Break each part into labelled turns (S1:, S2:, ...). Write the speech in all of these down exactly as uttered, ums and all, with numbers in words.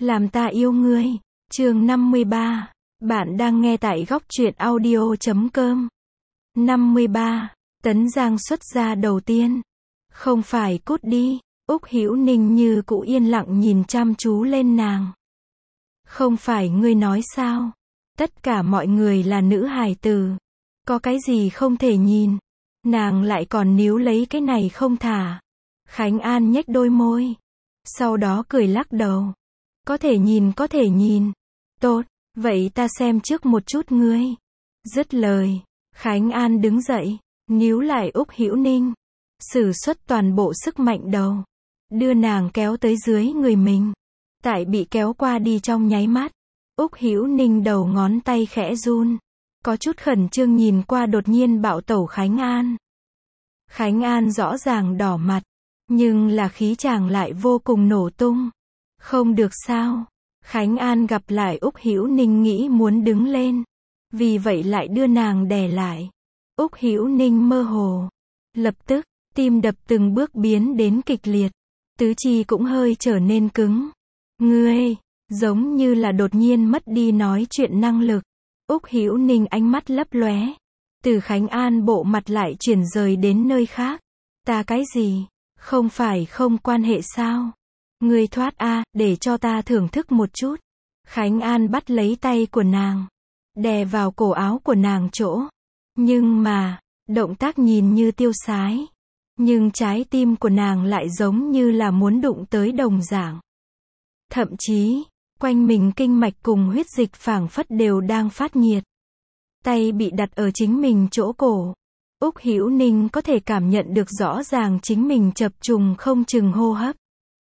S1: Làm ta yêu ngươi. Chương năm mươi ba. Bạn đang nghe tại góc truyện audio chấm com. năm mươi ba. Tấn Giang xuất gia đầu tiên. Không phải cút đi. Úc Hữu Ninh như cũ yên lặng nhìn chăm chú lên nàng. Không phải ngươi nói sao? Tất cả mọi người là nữ hài tử. Có cái gì không thể nhìn? Nàng lại còn níu lấy cái này không thả. Khánh An nhếch đôi môi. Sau đó cười lắc đầu. Có thể nhìn có thể nhìn. Tốt, vậy ta xem trước một chút ngươi. Dứt lời, Khánh An đứng dậy, níu lại Úc Hữu Ninh. Sử xuất toàn bộ sức mạnh đầu. Đưa nàng kéo tới dưới người mình. Tại bị kéo qua đi trong nháy mắt. Úc Hữu Ninh đầu ngón tay khẽ run. Có chút khẩn trương nhìn qua đột nhiên bạo tẩu Khánh An. Khánh An rõ ràng đỏ mặt. Nhưng là khí chàng lại vô cùng nổ tung. Không được sao. Khánh An gặp lại Úc Hữu Ninh nghĩ muốn đứng lên. Vì vậy lại đưa nàng đè lại. Úc Hữu Ninh mơ hồ. Lập tức, tim đập từng bước biến đến kịch liệt. Tứ chi cũng hơi trở nên cứng. Ngươi, giống như là đột nhiên mất đi nói chuyện năng lực. Úc Hữu Ninh ánh mắt lấp lóe. Từ Khánh An bộ mặt lại chuyển rời đến nơi khác. Ta cái gì? Không phải không quan hệ sao? Ngươi thoát a, để cho ta thưởng thức một chút. Khánh An bắt lấy tay của nàng. Đè vào cổ áo của nàng chỗ. Nhưng mà, động tác nhìn như tiêu sái. Nhưng trái tim của nàng lại giống như là muốn đụng tới đồng dạng. Thậm chí, quanh mình kinh mạch cùng huyết dịch phảng phất đều đang phát nhiệt. Tay bị đặt ở chính mình chỗ cổ. Úc Hữu Ninh có thể cảm nhận được rõ ràng chính mình chập trùng không chừng hô hấp.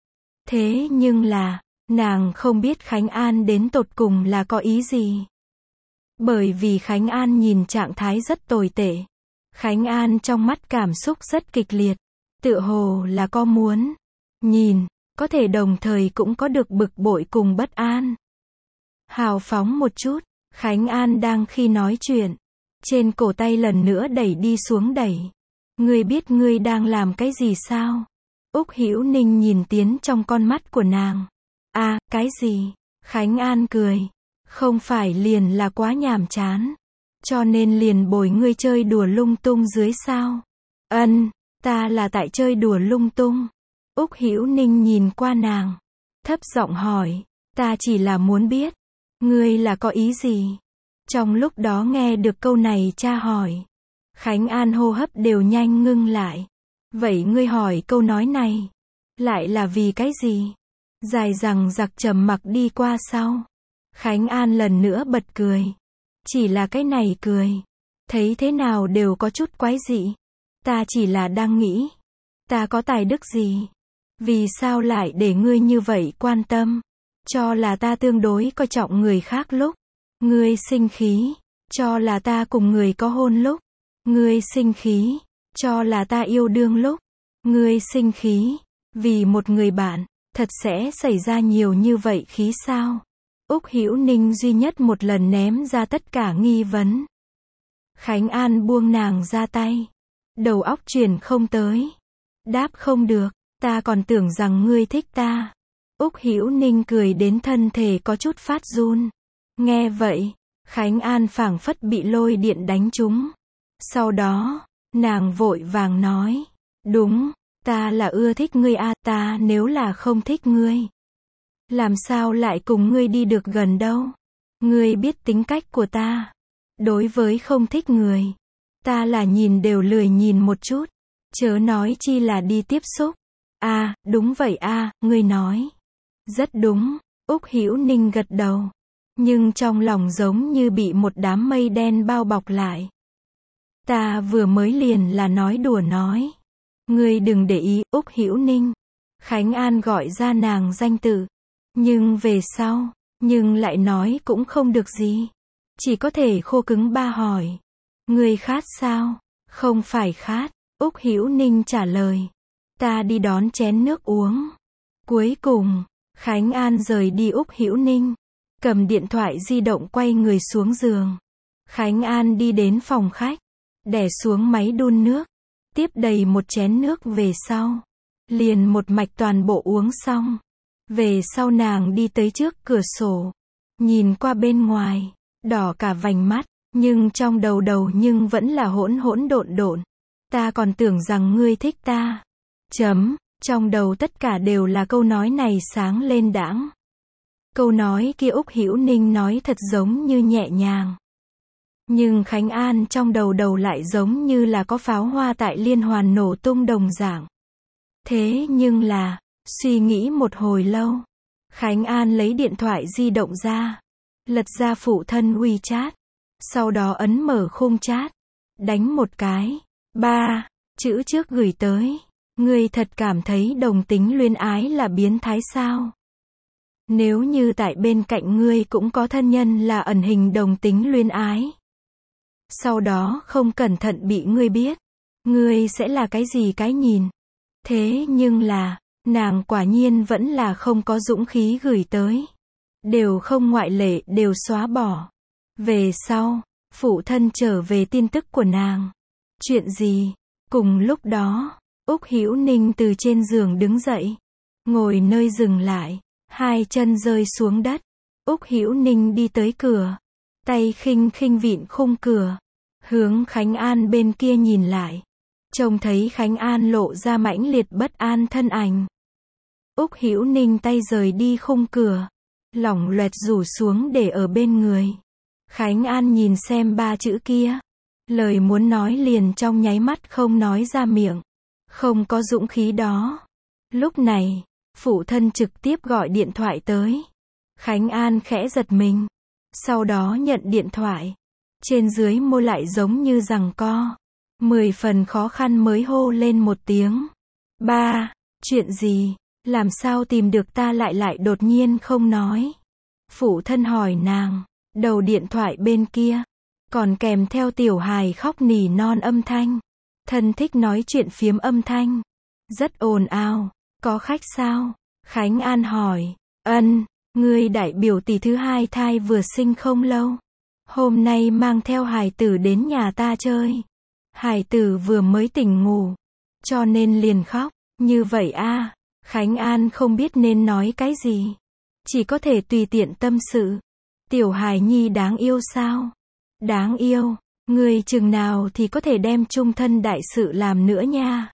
S1: Thế nhưng là, nàng không biết Khánh An đến tột cùng là có ý gì. Bởi vì Khánh An nhìn trạng thái rất tồi tệ. Khánh An trong mắt cảm xúc rất kịch liệt. Tựa hồ là có muốn nhìn, có thể đồng thời cũng có được bực bội cùng bất an. Hào phóng một chút, Khánh An đang khi nói chuyện. Trên cổ tay lần nữa đẩy đi xuống đẩy. Ngươi biết ngươi đang làm cái gì sao? Úc Hữu Ninh nhìn tiến trong con mắt của nàng. À, cái gì? Khánh An cười. Không phải liền là quá nhàm chán. Cho nên liền bồi ngươi chơi đùa lung tung dưới sao? Ân, ta là tại chơi đùa lung tung. Úc Hữu Ninh nhìn qua nàng. Thấp giọng hỏi. Ta chỉ là muốn biết. Ngươi là có ý gì? Trong lúc đó nghe được câu này cha hỏi. Khánh An hô hấp đều nhanh ngưng lại. Vậy ngươi hỏi câu nói này. Lại là vì cái gì? Dài rằng giặc trầm mặc đi qua sau. Khánh An lần nữa bật cười. Chỉ là cái này cười. Thấy thế nào đều có chút quái dị. Ta chỉ là đang nghĩ. Ta có tài đức gì? Vì sao lại để ngươi như vậy quan tâm? Cho là ta tương đối coi trọng người khác lúc. Ngươi sinh khí. Cho là ta cùng người có hôn lúc. Ngươi sinh khí. Cho là ta yêu đương lúc. Ngươi sinh khí. Vì một người bạn. Thật sẽ xảy ra nhiều như vậy khí sao? Úc Hữu Ninh duy nhất một lần ném ra tất cả nghi vấn. Khánh An buông nàng ra tay. Đầu óc chuyển không tới. Đáp không được. Ta còn tưởng rằng ngươi thích ta. Úc Hữu Ninh cười đến thân thể có chút phát run. Nghe vậy, Khánh An phảng phất bị lôi điện đánh trúng. Sau đó, nàng vội vàng nói. Đúng, ta là ưa thích ngươi a, ta nếu là không thích ngươi. Làm sao lại cùng ngươi đi được gần đâu? Ngươi biết tính cách của ta. Đối với không thích người, ta là nhìn đều lười nhìn một chút. Chớ nói chi là đi tiếp xúc. À, đúng vậy a, ngươi nói. Rất đúng, Úc Hữu Ninh gật đầu. Nhưng trong lòng giống như bị một đám mây đen bao bọc lại. Ta vừa mới liền là nói đùa nói. Ngươi đừng để ý, Úc Hữu Ninh. Khánh An gọi ra nàng danh tự. Nhưng về sau, nhưng lại nói cũng không được gì. Chỉ có thể khô cứng ba hỏi. Ngươi khát sao? Không phải khát, Úc Hữu Ninh trả lời. Ta đi đón chén nước uống. Cuối cùng, Khánh An rời đi Úc Hữu Ninh. Cầm điện thoại di động quay người xuống giường. Khánh An đi đến phòng khách. Đè xuống máy đun nước. Tiếp đầy một chén nước về sau. Liền một mạch toàn bộ uống xong. Về sau nàng đi tới trước cửa sổ, nhìn qua bên ngoài, đỏ cả vành mắt, nhưng trong đầu đầu nhưng vẫn là hỗn hỗn độn độn. Ta còn tưởng rằng ngươi thích ta. Chấm, trong đầu tất cả đều là câu nói này sáng lên đãng. Câu nói kia Úc Hữu Ninh nói thật giống như nhẹ nhàng. Nhưng Khánh An trong đầu đầu lại giống như là có pháo hoa tại liên hoàn nổ tung đồng dạng. Thế nhưng là, suy nghĩ một hồi lâu, Khánh An lấy điện thoại di động ra, lật ra phụ thân WeChat, sau đó ấn mở khung chat, đánh một cái, ba, chữ trước gửi tới, ngươi thật cảm thấy đồng tính luyến ái là biến thái sao? Nếu như tại bên cạnh ngươi cũng có thân nhân là ẩn hình đồng tính luyến ái, sau đó không cẩn thận bị ngươi biết, ngươi sẽ là cái gì cái nhìn? Thế nhưng là, nàng quả nhiên vẫn là không có dũng khí gửi tới. Đều không ngoại lệ đều xóa bỏ. Về sau, phụ thân trở về tin tức của nàng. Chuyện gì? Cùng lúc đó, Úc Hữu Ninh từ trên giường đứng dậy, ngồi nơi dừng lại, hai chân rơi xuống đất. Úc Hữu Ninh đi tới cửa, tay khinh khinh vịn khung cửa, hướng Khánh An bên kia nhìn lại. Trông thấy Khánh An lộ ra mãnh liệt bất an thân ảnh. Úc Hữu Ninh tay rời đi khung cửa, lỏng loẹt rủ xuống để ở bên người. Khánh An nhìn xem ba chữ kia, lời muốn nói liền trong nháy mắt không nói ra miệng, không có dũng khí đó. Lúc này, phụ thân trực tiếp gọi điện thoại tới. Khánh An khẽ giật mình, sau đó nhận điện thoại, trên dưới môi lại giống như giằng co, mười phần khó khăn mới hô lên một tiếng. Ba, chuyện gì? Làm sao tìm được ta lại lại đột nhiên không nói? Phụ thân hỏi nàng, đầu điện thoại bên kia, còn kèm theo tiểu hài khóc nỉ non âm thanh. Thân thích nói chuyện phiếm âm thanh. Rất ồn ào, có khách sao? Khánh An hỏi, ân, ngươi đại biểu tỷ thứ hai thai vừa sinh không lâu. Hôm nay mang theo hài tử đến nhà ta chơi. Hài tử vừa mới tỉnh ngủ, cho nên liền khóc, như vậy a. Khánh An không biết nên nói cái gì, chỉ có thể tùy tiện tâm sự. Tiểu hài nhi đáng yêu sao? Đáng yêu, người chừng nào thì có thể đem chung thân đại sự làm nữa nha.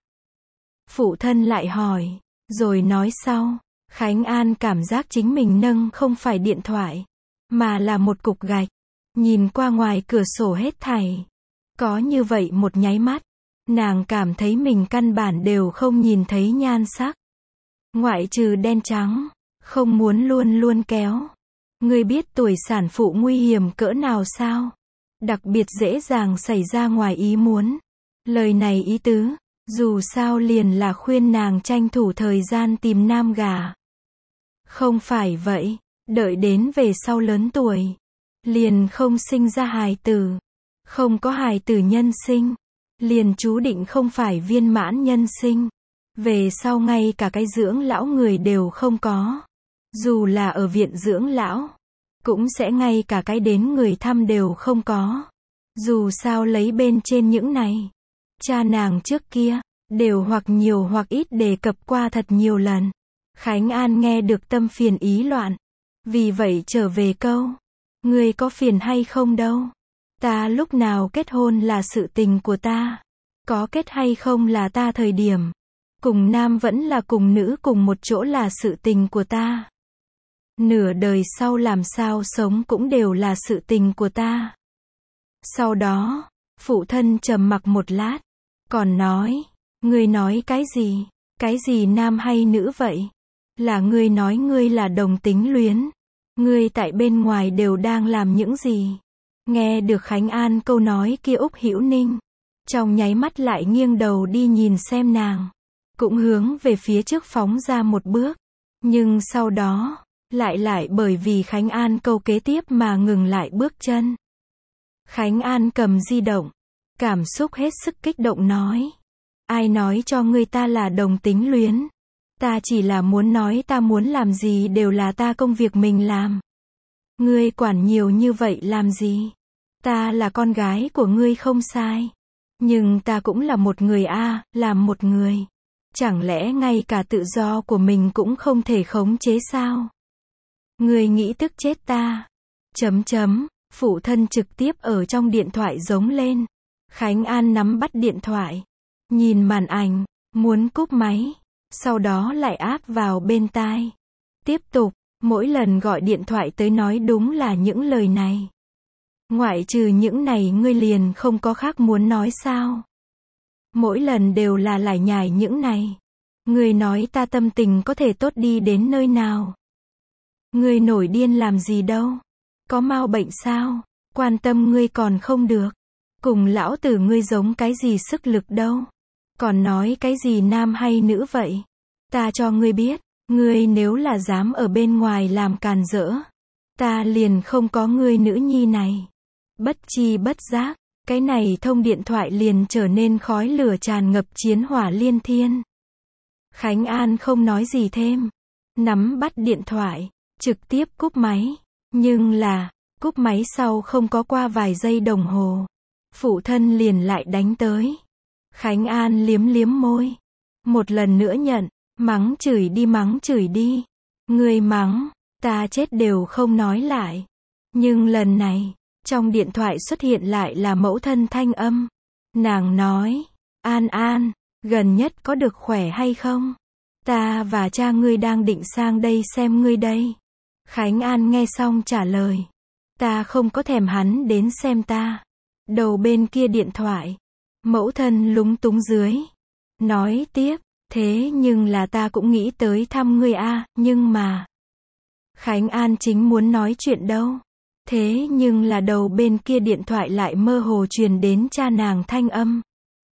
S1: Phụ thân lại hỏi, rồi nói sau. Khánh An cảm giác chính mình nâng không phải điện thoại, mà là một cục gạch. Nhìn qua ngoài cửa sổ hết thảy, có như vậy một nháy mắt, nàng cảm thấy mình căn bản đều không nhìn thấy nhan sắc. Ngoại trừ đen trắng, không muốn luôn luôn kéo. Ngươi biết tuổi sản phụ nguy hiểm cỡ nào sao? Đặc biệt dễ dàng xảy ra ngoài ý muốn. Lời này ý tứ, dù sao liền là khuyên nàng tranh thủ thời gian tìm nam gà. Không phải vậy, đợi đến về sau lớn tuổi, liền không sinh ra hài tử. Không có hài tử nhân sinh, liền chú định không phải viên mãn nhân sinh. Về sau ngay cả cái dưỡng lão người đều không có. Dù là ở viện dưỡng lão, cũng sẽ ngay cả cái đến người thăm đều không có. Dù sao lấy bên trên những này, cha nàng trước kia, đều hoặc nhiều hoặc ít đề cập qua thật nhiều lần. Khánh An nghe được tâm phiền ý loạn. Vì vậy trở về câu, ngươi có phiền hay không đâu. Ta lúc nào kết hôn là sự tình của ta. Có kết hay không là ta thời điểm. Cùng nam vẫn là cùng nữ cùng một chỗ là sự tình của ta. Nửa đời sau làm sao sống cũng đều là sự tình của ta. Sau đó, phụ thân trầm mặc một lát, còn nói, ngươi nói cái gì? Cái gì nam hay nữ vậy? Là ngươi nói ngươi là đồng tính luyến. Ngươi tại bên ngoài đều đang làm những gì? Nghe được Khánh An câu nói kia Úc Hữu Ninh, trong nháy mắt lại nghiêng đầu đi nhìn xem nàng. Cũng hướng về phía trước phóng ra một bước. Nhưng sau đó, lại lại bởi vì Khánh An câu kế tiếp mà ngừng lại bước chân. Khánh An cầm di động, cảm xúc hết sức kích động nói. Ai nói cho ngươi ta là đồng tính luyến? Ta chỉ là muốn nói ta muốn làm gì đều là ta công việc mình làm. Ngươi quản nhiều như vậy làm gì? Ta là con gái của ngươi không sai. Nhưng ta cũng là một người a, làm một người. Chẳng lẽ ngay cả tự do của mình cũng không thể khống chế sao? Ngươi nghĩ tức chết ta. Chấm chấm, phụ thân trực tiếp ở trong điện thoại giống lên. Khánh An nắm bắt điện thoại, nhìn màn ảnh, muốn cúp máy, sau đó lại áp vào bên tai. Tiếp tục, mỗi lần gọi điện thoại tới nói đúng là những lời này. Ngoại trừ những này ngươi liền không có khác muốn nói sao? Mỗi lần đều là lải nhải những này. Ngươi nói ta tâm tình có thể tốt đi đến nơi nào? Ngươi nổi điên làm gì đâu? Có mau bệnh sao? Quan tâm ngươi còn không được. Cùng lão tử ngươi giống cái gì sức lực đâu? Còn nói cái gì nam hay nữ vậy? Ta cho ngươi biết, ngươi nếu là dám ở bên ngoài làm càn rỡ, ta liền không có ngươi nữ nhi này. Bất chi bất giác, cái này thông điện thoại liền trở nên khói lửa tràn ngập, chiến hỏa liên thiên. Khánh An không nói gì thêm, nắm bắt điện thoại, trực tiếp cúp máy. Nhưng là, cúp máy sau không có qua vài giây đồng hồ, phụ thân liền lại đánh tới. Khánh An liếm liếm môi, một lần nữa nhận, mắng chửi đi mắng chửi đi. Ngươi mắng, ta chết đều không nói lại. Nhưng lần này, trong điện thoại xuất hiện lại là mẫu thân thanh âm. Nàng nói, An An, gần nhất có được khỏe hay không? Ta và cha ngươi đang định sang đây xem ngươi đây. Khánh An nghe xong trả lời, ta không có thèm hắn đến xem ta. Đầu bên kia điện thoại, mẫu thân lúng túng dưới, nói tiếp, thế nhưng là ta cũng nghĩ tới thăm ngươi a, nhưng mà. Khánh An chính muốn nói chuyện đâu. Thế nhưng là đầu bên kia điện thoại lại mơ hồ truyền đến cha nàng thanh âm.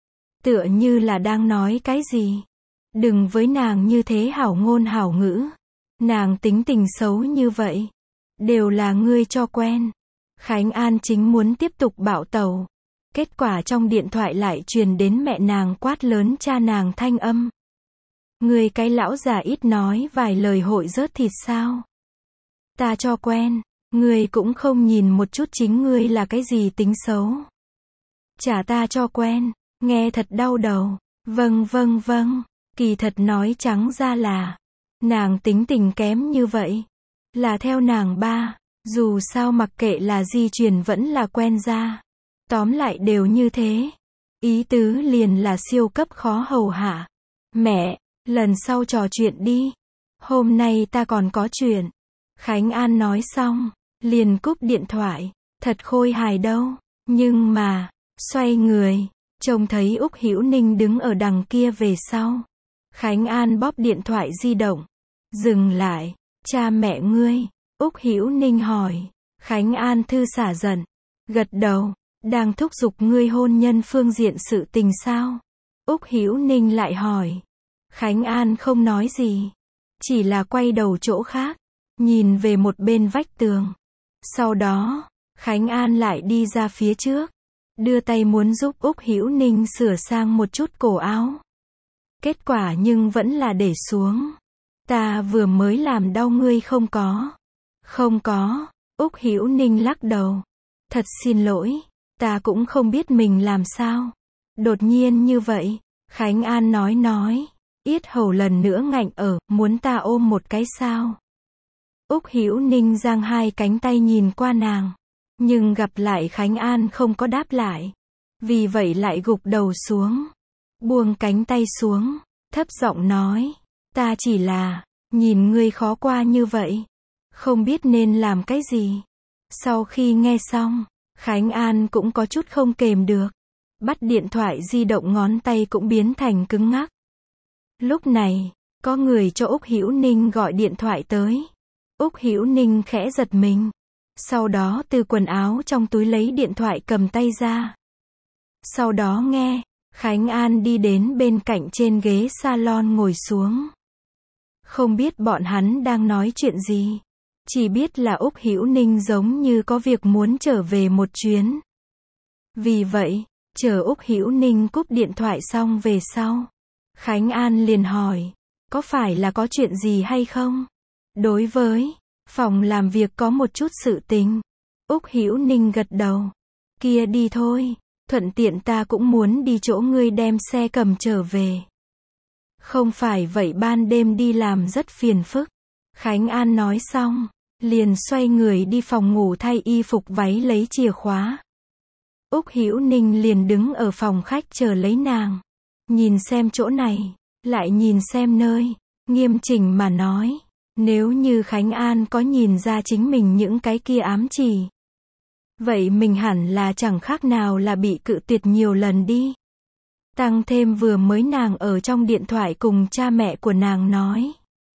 S1: Tựa như là đang nói cái gì? Đừng với nàng như thế hảo ngôn hảo ngữ. Nàng tính tình xấu như vậy. Đều là ngươi cho quen. Khánh An chính muốn tiếp tục bạo tẩu. Kết quả trong điện thoại lại truyền đến mẹ nàng quát lớn cha nàng thanh âm. Ngươi cái lão già ít nói vài lời hội rớt thịt sao? Ta cho quen. Ngươi cũng không nhìn một chút chính ngươi là cái gì tính xấu. Chả ta cho quen, nghe thật đau đầu. Vâng vâng vâng, kỳ thật nói trắng ra là, nàng tính tình kém như vậy. Là theo nàng ba, dù sao mặc kệ là di truyền vẫn là quen ra. Tóm lại đều như thế. Ý tứ liền là siêu cấp khó hầu hạ. Mẹ, lần sau trò chuyện đi. Hôm nay ta còn có chuyện. Khánh An nói xong, liền cúp điện thoại. Thật khôi hài đâu. Nhưng mà, xoay người, trông thấy Úc Hữu Ninh đứng ở đằng kia về sau. Khánh An bóp điện thoại di động. Dừng lại. Cha mẹ ngươi. Úc Hữu Ninh hỏi. Khánh An thư xả giận. Gật đầu. Đang thúc giục ngươi hôn nhân phương diện sự tình sao? Úc Hữu Ninh lại hỏi. Khánh An không nói gì. Chỉ là quay đầu chỗ khác. Nhìn về một bên vách tường. Sau đó, Khánh An lại đi ra phía trước. Đưa tay muốn giúp Úc Hữu Ninh sửa sang một chút cổ áo. Kết quả nhưng vẫn là để xuống. Ta vừa mới làm đau ngươi không có. Không có. Úc Hữu Ninh lắc đầu. Thật xin lỗi. Ta cũng không biết mình làm sao. Đột nhiên như vậy. Khánh An nói nói. Yết hầu lần nữa ngạnh ở. Muốn ta ôm một cái sao? Úc Hữu Ninh giang hai cánh tay nhìn qua nàng. Nhưng gặp lại Khánh An không có đáp lại. Vì vậy lại gục đầu xuống. Buông cánh tay xuống. Thấp giọng nói. Ta chỉ là, nhìn ngươi khó qua như vậy. Không biết nên làm cái gì. Sau khi nghe xong, Khánh An cũng có chút không kềm được. Bắt điện thoại di động ngón tay cũng biến thành cứng ngắc. Lúc này, có người cho Úc Hữu Ninh gọi điện thoại tới. Úc Hữu Ninh khẽ giật mình. Sau đó từ quần áo trong túi lấy điện thoại cầm tay ra. Sau đó nghe, Khánh An đi đến bên cạnh trên ghế salon ngồi xuống. Không biết bọn hắn đang nói chuyện gì. Chỉ biết là Úc Hữu Ninh giống như có việc muốn trở về một chuyến. Vì vậy, chờ Úc Hữu Ninh cúp điện thoại xong về sau. Khánh An liền hỏi, có phải là có chuyện gì hay không? Đối với phòng làm việc có một chút sự tình. Úc Hữu Ninh gật đầu. Kia đi thôi, thuận tiện ta cũng muốn đi chỗ ngươi đem xe cầm trở về. Không phải vậy ban đêm đi làm rất phiền phức. Khánh An nói xong, liền xoay người đi phòng ngủ thay y phục váy lấy chìa khóa. Úc Hữu Ninh liền đứng ở phòng khách chờ lấy nàng. Nhìn xem chỗ này, lại nhìn xem nơi, nghiêm chỉnh mà nói. Nếu như Khánh An có nhìn ra chính mình những cái kia ám chỉ, vậy mình hẳn là chẳng khác nào là bị cự tuyệt nhiều lần đi. Tăng thêm vừa mới nàng ở trong điện thoại cùng cha mẹ của nàng nói.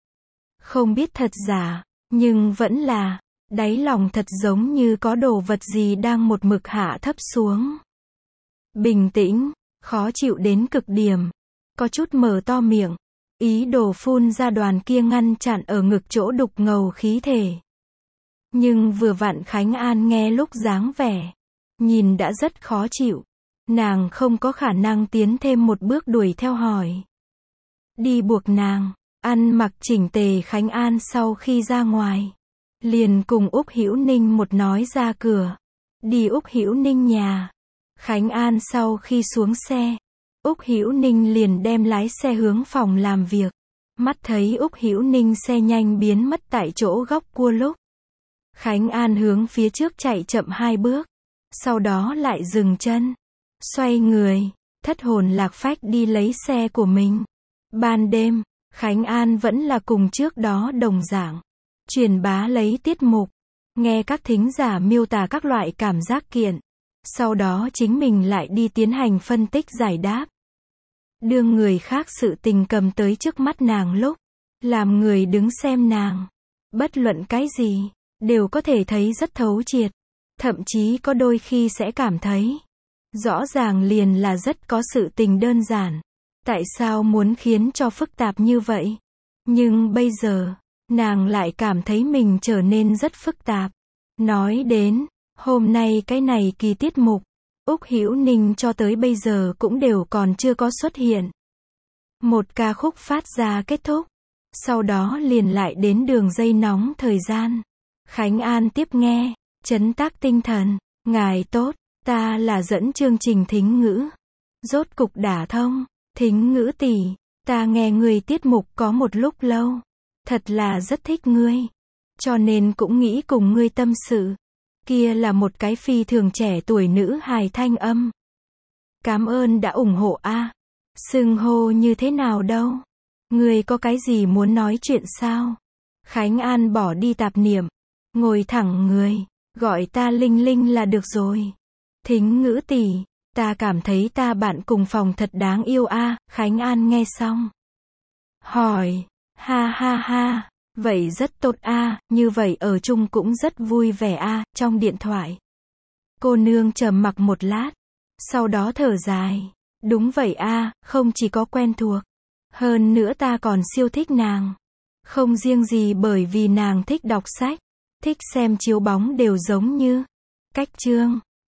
S1: Không biết thật giả, nhưng vẫn là, đáy lòng thật giống như có đồ vật gì đang một mực hạ thấp xuống. Bình tĩnh, khó chịu đến cực điểm, có chút mở to miệng, ý đồ phun ra đoàn kia ngăn chặn ở ngực chỗ đục ngầu khí thể. Nhưng vừa vặn Khánh An nghe lúc dáng vẻ, nhìn đã rất khó chịu, nàng không có khả năng tiến thêm một bước đuổi theo hỏi. Đi buộc nàng, ăn mặc chỉnh tề. Khánh An sau khi ra ngoài, liền cùng Úc Hữu Ninh một nói ra cửa, đi Úc Hữu Ninh nhà. Khánh An sau khi xuống xe, Úc Hữu Ninh liền đem lái xe hướng phòng làm việc. Mắt thấy Úc Hữu Ninh xe nhanh biến mất tại chỗ góc cua lúc, Khánh An hướng phía trước chạy chậm hai bước, sau đó lại dừng chân, xoay người, thất hồn lạc phách đi lấy xe của mình. Ban đêm, Khánh An vẫn là cùng trước đó đồng dạng, truyền bá lấy tiết mục, nghe các thính giả miêu tả các loại cảm giác kiện, sau đó chính mình lại đi tiến hành phân tích giải đáp. Đương người khác sự tình cầm tới trước mắt nàng lúc, làm người đứng xem nàng, bất luận cái gì, đều có thể thấy rất thấu triệt, thậm chí có đôi khi sẽ cảm thấy, rõ ràng liền là rất có sự tình đơn giản. Tại sao muốn khiến cho phức tạp như vậy? Nhưng bây giờ, nàng lại cảm thấy mình trở nên rất phức tạp. Nói đến, hôm nay cái này kỳ tiết mục, Úc Hữu Ninh cho tới bây giờ cũng đều còn chưa có xuất hiện. Một ca khúc phát ra kết thúc, sau đó liền lại đến đường dây nóng thời gian. Khánh An tiếp nghe, trấn tác tinh thần, ngài tốt, ta là dẫn chương trình thính ngữ. Rốt cục đả thông, thính ngữ tỷ, ta nghe người tiết mục có một lúc lâu, thật là rất thích ngươi, cho nên cũng nghĩ cùng ngươi tâm sự. Kia là một cái phi thường trẻ tuổi nữ hài thanh âm. Cảm ơn đã ủng hộ a. Xưng hô như thế nào đâu? Ngươi có cái gì muốn nói chuyện sao? Khánh An bỏ đi tạp niệm, ngồi thẳng người, gọi ta Linh Linh là được rồi. Thính ngữ tỷ, ta cảm thấy ta bạn cùng phòng thật đáng yêu a. Khánh An nghe xong, hỏi, ha ha ha, vậy rất tốt a, như vậy ở chung cũng rất vui vẻ a. Trong điện thoại, cô nương trầm mặc một lát, sau đó thở dài, đúng vậy a, không chỉ có quen thuộc, hơn nữa ta còn siêu thích nàng. Không riêng gì bởi vì nàng thích đọc sách, thích xem chiếu bóng đều giống như cách chương.